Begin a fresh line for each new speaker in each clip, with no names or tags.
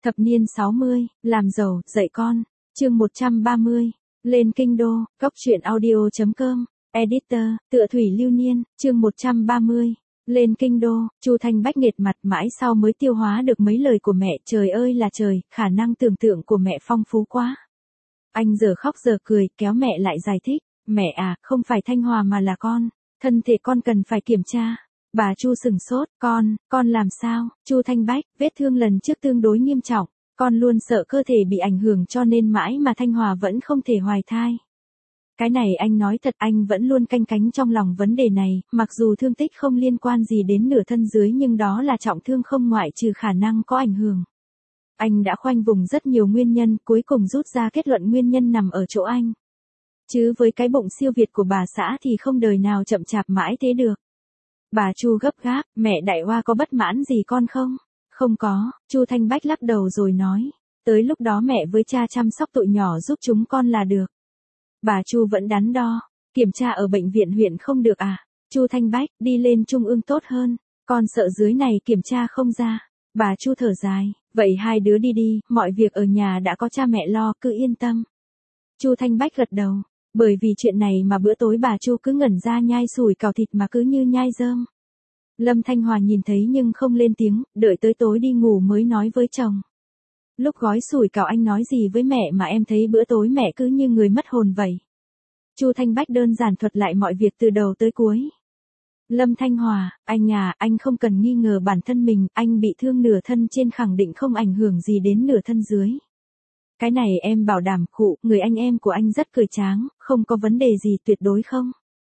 Thập niên 60, làm giàu, dạy con. Chương 130. Lên kinh đô, Cóc truyện audio.com. Editor, Tựa Thủy Lưu Niên. Chương 130. Lên kinh đô, Chu Thanh Bách nghệt mặt mãi sau mới tiêu hóa được mấy lời của mẹ. Trời ơi là trời, khả năng tưởng tượng của mẹ phong phú quá. Anh giờ khóc giờ cười, kéo mẹ lại giải thích. Mẹ à, không phải Thanh Hòa mà là con. Thân thể con cần phải kiểm tra. Bà Chu sừng sốt, con làm sao? Chu Thanh Bách, vết thương lần trước tương đối nghiêm trọng. Con luôn sợ cơ thể bị ảnh hưởng cho nên mãi mà Thanh Hòa vẫn không thể hoài thai. Cái này anh nói thật, anh vẫn luôn canh cánh trong lòng vấn đề này, mặc dù thương tích không liên quan gì đến nửa thân dưới nhưng đó là trọng thương không ngoại trừ khả năng có ảnh hưởng. Anh đã khoanh vùng rất nhiều nguyên nhân, cuối cùng rút ra kết luận nguyên nhân nằm ở chỗ anh. Chứ với cái bụng siêu việt của bà xã thì không đời nào chậm chạp mãi thế được. Bà Chu gấp gáp, mẹ Đại Hoa có bất mãn gì con không? Không có, Chu Thanh Bách lắc đầu rồi nói. Tới lúc đó mẹ với cha chăm sóc tụi nhỏ giúp chúng con là được. Bà Chu vẫn đắn đo, kiểm tra ở bệnh viện huyện không được à? Chu Thanh Bách, đi lên trung ương tốt hơn, con sợ dưới này kiểm tra không ra. Bà Chu thở dài, vậy hai đứa đi đi, mọi việc ở nhà đã có cha mẹ lo, cứ yên tâm. Chu Thanh Bách gật đầu, bởi vì chuyện này mà bữa tối bà Chu cứ ngẩn ra nhai sủi cảo thịt mà cứ như nhai rơm. Lâm Thanh Hòa nhìn thấy nhưng không lên tiếng, đợi tới tối đi ngủ mới nói với chồng. Lúc gói sủi cảo anh nói gì với mẹ mà em thấy bữa tối mẹ cứ như người mất hồn vậy. Chu Thanh Bách đơn giản thuật lại mọi việc từ đầu tới cuối. Lâm Thanh Hòa, anh à, anh không cần nghi ngờ bản thân mình, anh bị thương nửa thân trên khẳng định không ảnh hưởng gì đến nửa thân dưới. Cái này em bảo đảm khụ, người anh em của anh rất cười tráng, không có vấn đề gì tuyệt đối không.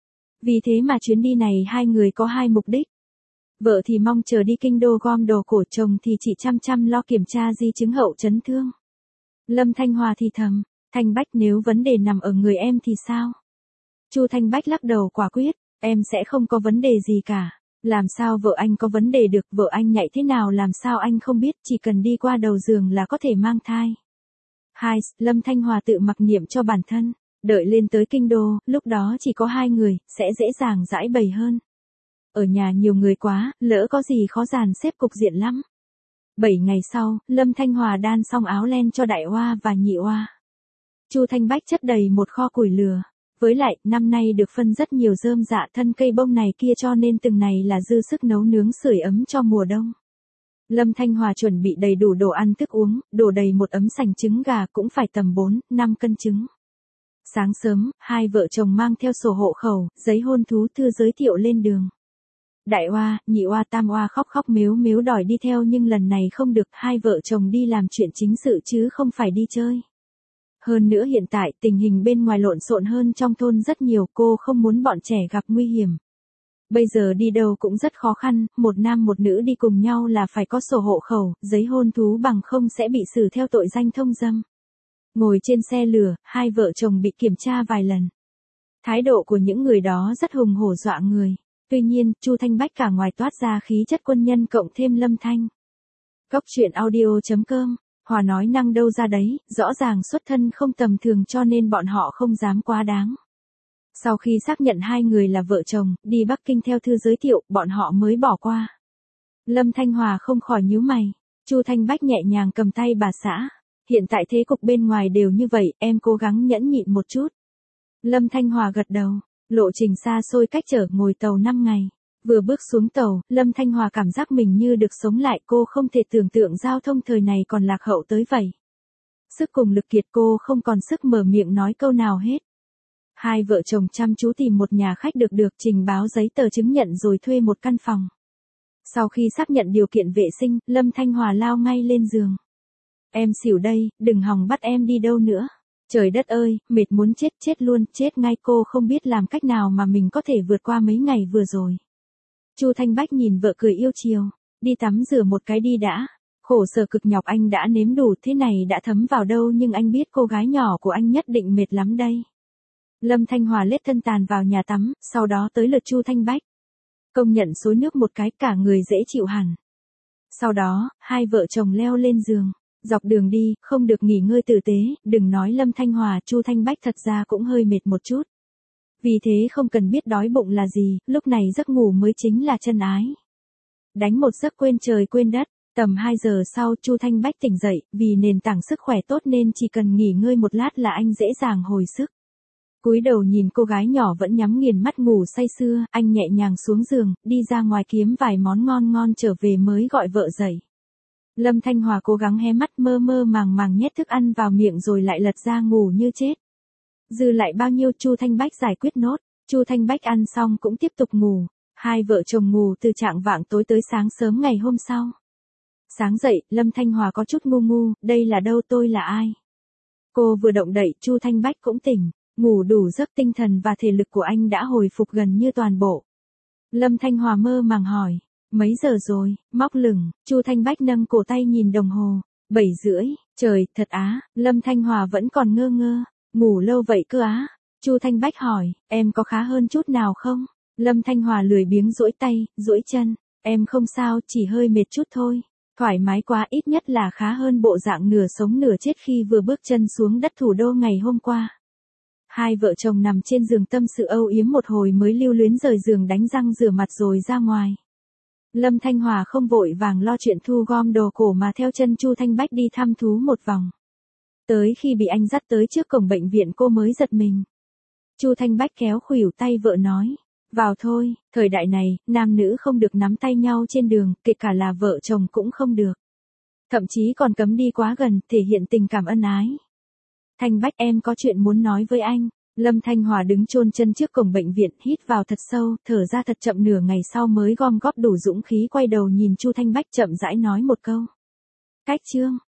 Vì thế mà chuyến đi này hai người có hai mục đích. Vợ thì mong chờ đi kinh đô gom đồ, cổ chồng thì chỉ chăm lo kiểm tra di chứng hậu chấn thương. Lâm Thanh Hòa thì thầm, Thanh Bách nếu vấn đề nằm ở người em thì sao? Chu Thanh Bách lắc đầu quả quyết, em sẽ không có vấn đề gì cả. Làm sao vợ anh có vấn đề được, vợ anh nhạy thế nào làm sao anh không biết, chỉ cần đi qua đầu giường là có thể mang thai. Hai, Lâm Thanh Hòa tự mặc niệm cho bản thân, đợi lên tới kinh đô, lúc đó chỉ có hai người, sẽ dễ dàng giải bày hơn. Ở nhà nhiều người quá, lỡ có gì khó dàn xếp cục diện lắm. 7 ngày sau, Lâm Thanh Hòa đan xong áo len cho Đại Hoa và Nhị Hoa. Chu Thanh Bách chất đầy một kho củi lửa. Với lại, năm nay được phân rất nhiều rơm dạ thân cây bông này kia cho nên từng này là dư sức nấu nướng sưởi ấm cho mùa đông. Lâm Thanh Hòa chuẩn bị đầy đủ đồ ăn thức uống, đổ đầy một ấm sành trứng gà cũng phải tầm 4-5 cân trứng. Sáng sớm, hai vợ chồng mang theo sổ hộ khẩu, giấy hôn thú thư giới thiệu lên đường. Đại Hoa, Nhị Hoa, Tam Hoa khóc mếu đòi đi theo nhưng lần này không được, hai vợ chồng đi làm chuyện chính sự chứ không phải đi chơi. Hơn nữa hiện tại tình hình bên ngoài lộn xộn hơn trong thôn rất nhiều, cô không muốn bọn trẻ gặp nguy hiểm. Bây giờ đi đâu cũng rất khó khăn, một nam một nữ đi cùng nhau là phải có sổ hộ khẩu, giấy hôn thú bằng không sẽ bị xử theo tội danh thông dâm. Ngồi trên xe lửa, hai vợ chồng bị kiểm tra vài lần. Thái độ của những người đó rất hùng hổ dọa người. Tuy nhiên, Chu Thanh Bách cả ngoài toát ra khí chất quân nhân cộng thêm Lâm Thanh. Cóc truyện audio.com. Hòa nói năng đâu ra đấy, rõ ràng xuất thân không tầm thường cho nên bọn họ không dám quá đáng. Sau khi xác nhận hai người là vợ chồng, đi Bắc Kinh theo thư giới thiệu, bọn họ mới bỏ qua. Lâm Thanh Hòa không khỏi nhíu mày. Chu Thanh Bách nhẹ nhàng cầm tay bà xã. Hiện tại thế cục bên ngoài đều như vậy, em cố gắng nhẫn nhịn một chút. Lâm Thanh Hòa gật đầu. Lộ trình xa xôi cách trở ngồi tàu 5 ngày. Vừa bước xuống tàu, Lâm Thanh Hòa cảm giác mình như được sống lại, cô không thể tưởng tượng giao thông thời này còn lạc hậu tới vậy. Sức cùng lực kiệt cô không còn sức mở miệng nói câu nào hết. Hai vợ chồng chăm chú tìm một nhà khách được trình báo giấy tờ chứng nhận rồi thuê một căn phòng. Sau khi xác nhận điều kiện vệ sinh, Lâm Thanh Hòa lao ngay lên giường. Em xỉu đây, đừng hòng bắt em đi đâu nữa. Trời đất ơi, mệt muốn chết luôn, chết ngay, cô không biết làm cách nào mà mình có thể vượt qua mấy ngày vừa rồi. Chu Thanh Bách nhìn vợ cười yêu chiều, đi tắm rửa một cái đi đã. Khổ sở cực nhọc anh đã nếm đủ, thế này đã thấm vào đâu nhưng anh biết cô gái nhỏ của anh nhất định mệt lắm đây. Lâm Thanh Hòa lết thân tàn vào nhà tắm, sau đó tới lượt Chu Thanh Bách. Công nhận xối nước một cái cả người dễ chịu hẳn. Sau đó, hai vợ chồng leo lên giường. Dọc đường đi, không được nghỉ ngơi tử tế, đừng nói Lâm Thanh Hòa, Chu Thanh Bách thật ra cũng hơi mệt một chút. Vì thế không cần biết đói bụng là gì, lúc này giấc ngủ mới chính là chân ái. Đánh một giấc quên trời quên đất, Tầm 2 giờ sau Chu Thanh Bách tỉnh dậy, vì nền tảng sức khỏe tốt nên chỉ cần nghỉ ngơi một lát là anh dễ dàng hồi sức. Cúi đầu nhìn cô gái nhỏ vẫn nhắm nghiền mắt ngủ say sưa, anh nhẹ nhàng xuống giường, đi ra ngoài kiếm vài món ngon ngon trở về mới gọi vợ dậy. Lâm Thanh Hòa cố gắng hé mắt mơ mơ màng màng nhét thức ăn vào miệng rồi lại lật ra ngủ như chết. Dư lại bao nhiêu Chu Thanh Bách giải quyết nốt, Chu Thanh Bách ăn xong cũng tiếp tục ngủ, hai vợ chồng ngủ từ chạng vạng tối tới sáng sớm ngày hôm sau. Sáng dậy, Lâm Thanh Hòa có chút ngu ngu, đây là đâu, tôi là ai? Cô vừa động đậy, Chu Thanh Bách cũng tỉnh, ngủ đủ giấc, tinh thần và thể lực của anh đã hồi phục gần như toàn bộ. Lâm Thanh Hòa mơ màng hỏi, mấy giờ rồi, móc lửng, Chu Thanh Bách nâng cổ tay nhìn đồng hồ, 7:30, trời, thật á, Lâm Thanh Hòa vẫn còn ngơ ngơ, ngủ lâu vậy cơ á? Chu Thanh Bách hỏi, em có khá hơn chút nào không? Lâm Thanh Hòa lười biếng duỗi tay, duỗi chân, em không sao, chỉ hơi mệt chút thôi. Thoải mái quá, ít nhất là khá hơn bộ dạng nửa sống nửa chết khi vừa bước chân xuống đất thủ đô ngày hôm qua. Hai vợ chồng nằm trên giường tâm sự âu yếm một hồi mới lưu luyến rời giường đánh răng rửa mặt rồi ra ngoài. Lâm Thanh Hòa không vội vàng lo chuyện thu gom đồ cổ mà theo chân Chu Thanh Bách đi thăm thú một vòng. Tới khi bị anh dắt tới trước cổng bệnh viện cô mới giật mình. Chu Thanh Bách kéo khuỷu tay vợ nói, vào thôi, thời đại này, nam nữ không được nắm tay nhau trên đường, kể cả là vợ chồng cũng không được. Thậm chí còn cấm đi quá gần, thể hiện tình cảm ân ái. Thanh Bách, em có chuyện muốn nói với anh. Lâm Thanh Hòa đứng chôn chân trước cổng bệnh viện, hít vào thật sâu, thở ra thật chậm, nửa ngày sau mới gom góp đủ dũng khí quay đầu nhìn Chu Thanh Bách chậm rãi nói một câu. Cách chương